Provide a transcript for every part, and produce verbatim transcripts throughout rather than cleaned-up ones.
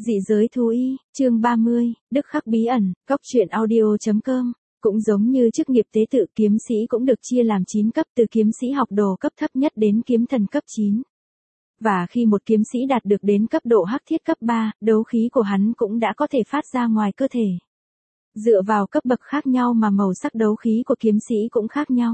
Dị giới thú y, chương ba mươi, Đức Khắc bí ẩn, Cóc truyện audio chấm com. Cũng giống như chức nghiệp tế tự, kiếm sĩ cũng được chia làm chín cấp, từ kiếm sĩ học đồ cấp thấp nhất đến kiếm thần cấp chín. Và khi một kiếm sĩ đạt được đến cấp độ hắc thiết cấp ba, đấu khí của hắn cũng đã có thể phát ra ngoài cơ thể. Dựa vào cấp bậc khác nhau mà màu sắc đấu khí của kiếm sĩ cũng khác nhau.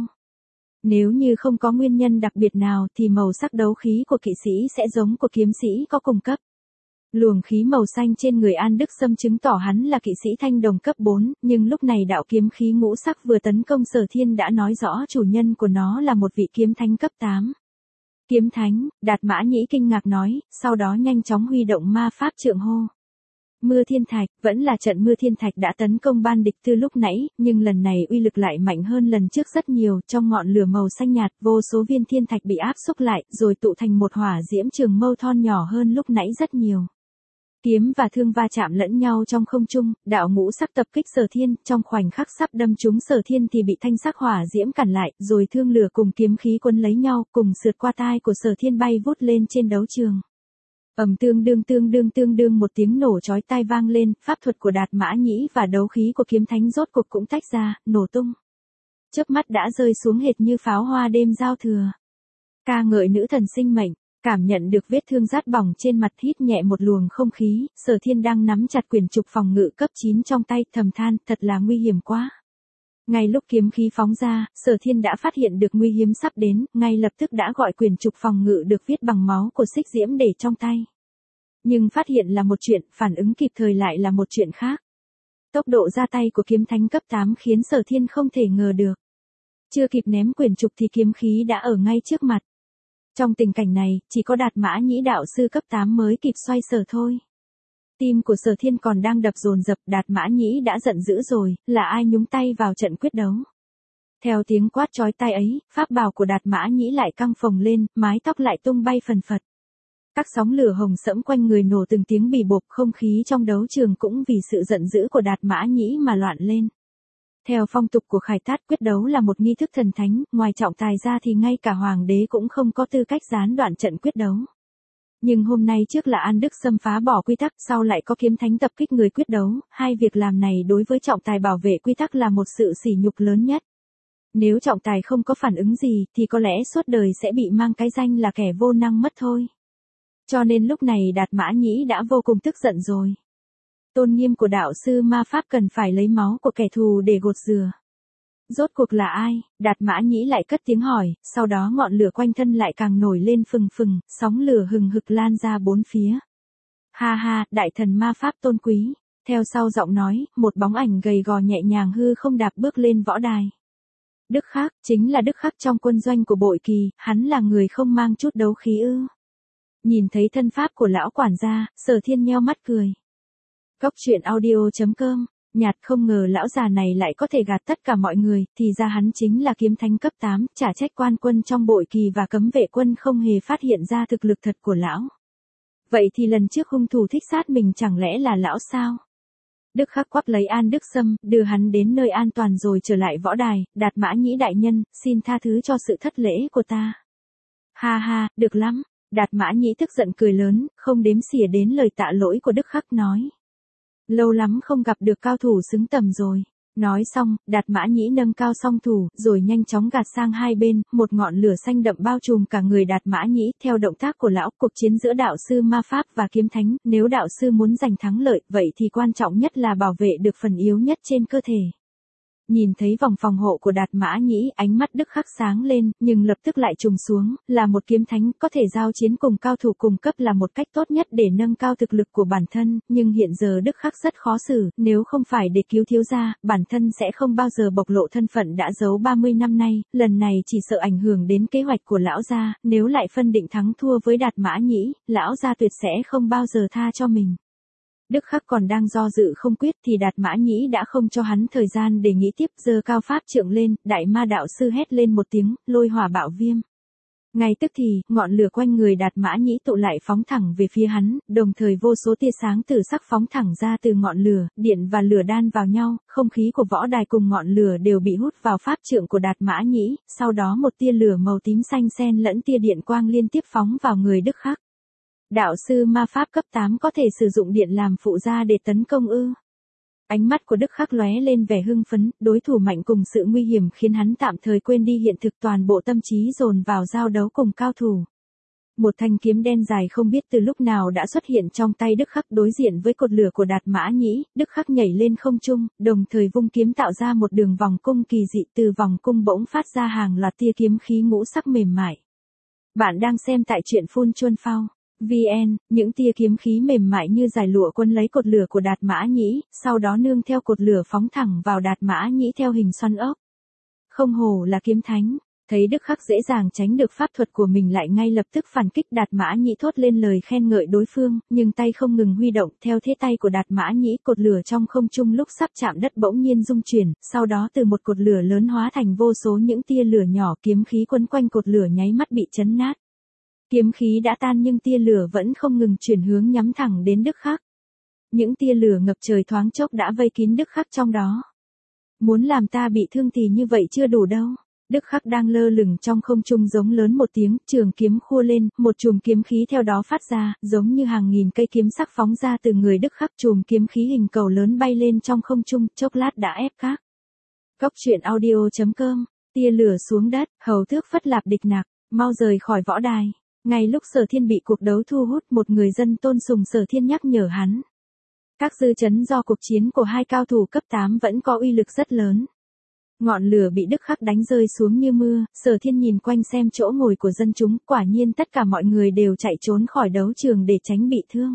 Nếu như không có nguyên nhân đặc biệt nào thì màu sắc đấu khí của kỵ sĩ sẽ giống của kiếm sĩ có cùng cấp. Luồng khí màu xanh trên người An Đức Sâm chứng tỏ hắn là kỵ sĩ thanh đồng cấp bốn, nhưng lúc này đạo kiếm khí ngũ sắc vừa tấn công Sở Thiên đã nói rõ chủ nhân của nó là một vị kiếm thánh cấp tám. Kiếm thánh, Đạt Mã Nhĩ kinh ngạc nói, sau đó nhanh chóng huy động ma pháp trượng hô. Mưa thiên thạch, vẫn là trận mưa thiên thạch đã tấn công ban địch từ lúc nãy, nhưng lần này uy lực lại mạnh hơn lần trước rất nhiều, trong ngọn lửa màu xanh nhạt, vô số viên thiên thạch bị áp xúc lại, rồi tụ thành một hỏa diễm trường mâu thon nhỏ hơn lúc nãy rất nhiều. Kiếm và thương va chạm lẫn nhau trong không trung, đạo ngũ sắc tập kích Sở Thiên, trong khoảnh khắc sắp đâm trúng Sở Thiên thì bị thanh sắc hỏa diễm cản lại, rồi thương lửa cùng kiếm khí quấn lấy nhau, cùng sượt qua tai của Sở Thiên bay vút lên trên đấu trường. Ầm tương đương tương đương tương đương một tiếng nổ chói tai vang lên, pháp thuật của Đạt Mã Nhĩ và đấu khí của kiếm thánh rốt cuộc cũng tách ra, nổ tung. Chớp mắt đã rơi xuống hệt như pháo hoa đêm giao thừa. Ca ngợi nữ thần sinh mệnh. Cảm nhận được vết thương rát bỏng trên mặt, hít nhẹ một luồng không khí, Sở Thiên đang nắm chặt quyển trục phòng ngự cấp chín trong tay, thầm than, thật là nguy hiểm quá. Ngay lúc kiếm khí phóng ra, Sở Thiên đã phát hiện được nguy hiểm sắp đến, ngay lập tức đã gọi quyển trục phòng ngự được viết bằng máu của Xích Diễm để trong tay. Nhưng phát hiện là một chuyện, phản ứng kịp thời lại là một chuyện khác. Tốc độ ra tay của kiếm thánh cấp tám khiến Sở Thiên không thể ngờ được. Chưa kịp ném quyển trục thì kiếm khí đã ở ngay trước mặt. Trong tình cảnh này, chỉ có Đạt Mã Nhĩ đạo sư cấp tám mới kịp xoay sở thôi. Tim của Sở Thiên còn đang đập dồn dập, Đạt Mã Nhĩ đã giận dữ rồi, là ai nhúng tay vào trận quyết đấu. Theo tiếng quát chói tai ấy, pháp bào của Đạt Mã Nhĩ lại căng phồng lên, mái tóc lại tung bay phần phật. Các sóng lửa hồng sẫm quanh người nổ từng tiếng bì bộp, không khí trong đấu trường cũng vì sự giận dữ của Đạt Mã Nhĩ mà loạn lên. Theo phong tục của Khải Thát, quyết đấu là một nghi thức thần thánh, ngoài trọng tài ra thì ngay cả hoàng đế cũng không có tư cách gián đoạn trận quyết đấu. Nhưng hôm nay trước là An Đức Sâm phá bỏ quy tắc, sau lại có kiếm thánh tập kích người quyết đấu, hai việc làm này đối với trọng tài bảo vệ quy tắc là một sự sỉ nhục lớn nhất. Nếu trọng tài không có phản ứng gì thì có lẽ suốt đời sẽ bị mang cái danh là kẻ vô năng mất thôi. Cho nên lúc này Đạt Mã Nhĩ đã vô cùng tức giận rồi. Tôn nghiêm của đạo sư ma pháp cần phải lấy máu của kẻ thù để gột rửa. Rốt cuộc là ai? Đạt Mã Nhĩ lại cất tiếng hỏi, sau đó ngọn lửa quanh thân lại càng nổi lên phừng phừng, sóng lửa hừng hực lan ra bốn phía. Ha ha, đại thần ma pháp tôn quý. Theo sau giọng nói, một bóng ảnh gầy gò nhẹ nhàng hư không đạp bước lên võ đài. Đức Khắc, chính là Đức Khắc trong quân doanh của Bội Kỳ, hắn là người không mang chút đấu khí ư? Nhìn thấy thân pháp của lão quản gia, Sở Thiên nheo mắt cười. Cóc truyện audio chấm com, nhạt không ngờ lão già này lại có thể gạt tất cả mọi người, thì ra hắn chính là kiếm thánh cấp tám, chả trách quan quân trong Bội Kỳ và cấm vệ quân không hề phát hiện ra thực lực thật của lão. Vậy thì lần trước hung thủ thích sát mình chẳng lẽ là lão sao? Đức Khắc quắc lấy An Đức Sâm, đưa hắn đến nơi an toàn rồi trở lại võ đài, Đạt Mã Nhĩ đại nhân, xin tha thứ cho sự thất lễ của ta. Ha ha, được lắm, Đạt Mã Nhĩ tức giận cười lớn, không đếm xỉa đến lời tạ lỗi của Đức Khắc nói. Lâu lắm không gặp được cao thủ xứng tầm rồi. Nói xong, Đạt Mã Nhĩ nâng cao song thủ, rồi nhanh chóng gạt sang hai bên, một ngọn lửa xanh đậm bao trùm cả người Đạt Mã Nhĩ. Theo động tác của lão, cuộc chiến giữa đạo sư ma pháp và kiếm thánh, nếu đạo sư muốn giành thắng lợi, vậy thì quan trọng nhất là bảo vệ được phần yếu nhất trên cơ thể. Nhìn thấy vòng phòng hộ của Đạt Mã Nhĩ, ánh mắt Đức Khắc sáng lên, nhưng lập tức lại trùng xuống, là một kiếm thánh, có thể giao chiến cùng cao thủ cùng cấp là một cách tốt nhất để nâng cao thực lực của bản thân, nhưng hiện giờ Đức Khắc rất khó xử, nếu không phải để cứu thiếu gia, bản thân sẽ không bao giờ bộc lộ thân phận đã giấu ba mươi năm nay, lần này chỉ sợ ảnh hưởng đến kế hoạch của lão gia, nếu lại phân định thắng thua với Đạt Mã Nhĩ, lão gia tuyệt sẽ không bao giờ tha cho mình. Đức Khắc còn đang do dự không quyết thì Đạt Mã Nhĩ đã không cho hắn thời gian để nghĩ tiếp, giơ cao pháp trượng lên, đại ma đạo sư hét lên một tiếng, lôi hỏa bạo viêm. Ngay tức thì, ngọn lửa quanh người Đạt Mã Nhĩ tụ lại phóng thẳng về phía hắn, đồng thời vô số tia sáng từ sắc phóng thẳng ra từ ngọn lửa, điện và lửa đan vào nhau, không khí của võ đài cùng ngọn lửa đều bị hút vào pháp trượng của Đạt Mã Nhĩ, sau đó một tia lửa màu tím xanh xen lẫn tia điện quang liên tiếp phóng vào người Đức Khắc. Đạo sư ma pháp cấp tám có thể sử dụng điện làm phụ gia để tấn công ư? Ánh mắt của Đức Khắc lóe lên vẻ hưng phấn, đối thủ mạnh cùng sự nguy hiểm khiến hắn tạm thời quên đi hiện thực, toàn bộ tâm trí dồn vào giao đấu cùng cao thủ. Một thanh kiếm đen dài không biết từ lúc nào đã xuất hiện trong tay Đức Khắc, đối diện với cột lửa của Đạt Mã Nhĩ, Đức Khắc nhảy lên không trung, đồng thời vung kiếm tạo ra một đường vòng cung kỳ dị, từ vòng cung bỗng phát ra hàng loạt tia kiếm khí ngũ sắc mềm mại. Bạn đang xem tại truyện Phun Chuân Phao vê en, những tia kiếm khí mềm mại như dải lụa quấn lấy cột lửa của Đạt Mã Nhĩ, sau đó nương theo cột lửa phóng thẳng vào Đạt Mã Nhĩ theo hình xoắn ốc. Không hổ là kiếm thánh, thấy Đức Khắc dễ dàng tránh được pháp thuật của mình lại ngay lập tức phản kích, Đạt Mã Nhĩ thốt lên lời khen ngợi đối phương, nhưng tay không ngừng huy động, theo thế tay của Đạt Mã Nhĩ, cột lửa trong không trung lúc sắp chạm đất bỗng nhiên rung chuyển, sau đó từ một cột lửa lớn hóa thành vô số những tia lửa nhỏ, kiếm khí quấn quanh cột lửa nháy mắt bị chấn nát. Kiếm khí đã tan nhưng tia lửa vẫn không ngừng chuyển hướng nhắm thẳng đến Đức Khắc. Những tia lửa ngập trời thoáng chốc đã vây kín Đức Khắc trong đó. Muốn làm ta bị thương thì như vậy chưa đủ đâu. Đức Khắc đang lơ lửng trong không trung giống lớn một tiếng, trường kiếm khua lên, một chùm kiếm khí theo đó phát ra, giống như hàng nghìn cây kiếm sắc phóng ra từ người Đức Khắc, chùm kiếm khí hình cầu lớn bay lên trong không trung, chốc lát đã ép các. Cốc truyện audio chấm com, tia lửa xuống đất, hầu tước phất lạp địch nặc, mau rời khỏi võ đài. Ngay lúc Sở Thiên bị cuộc đấu thu hút, một người dân tôn sùng Sở Thiên nhắc nhở hắn. Các dư chấn do cuộc chiến của hai cao thủ cấp tám vẫn có uy lực rất lớn. Ngọn lửa bị Đức Khắc đánh rơi xuống như mưa, Sở Thiên nhìn quanh xem chỗ ngồi của dân chúng, quả nhiên tất cả mọi người đều chạy trốn khỏi đấu trường để tránh bị thương.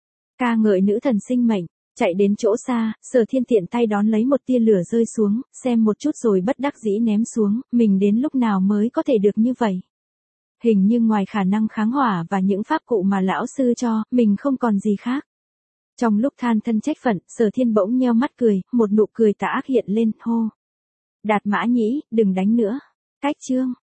Ca ngợi nữ thần sinh mệnh, chạy đến chỗ xa, Sở Thiên tiện tay đón lấy một tia lửa rơi xuống, xem một chút rồi bất đắc dĩ ném xuống, mình đến lúc nào mới có thể được như vậy. Hình như ngoài khả năng kháng hỏa và những pháp cụ mà lão sư cho, mình không còn gì khác. Trong lúc than thân trách phận, Sở Thiên bỗng nheo mắt cười, một nụ cười tà ác hiện lên, hô. Đạt Mã Nhĩ, đừng đánh nữa. Cách chương.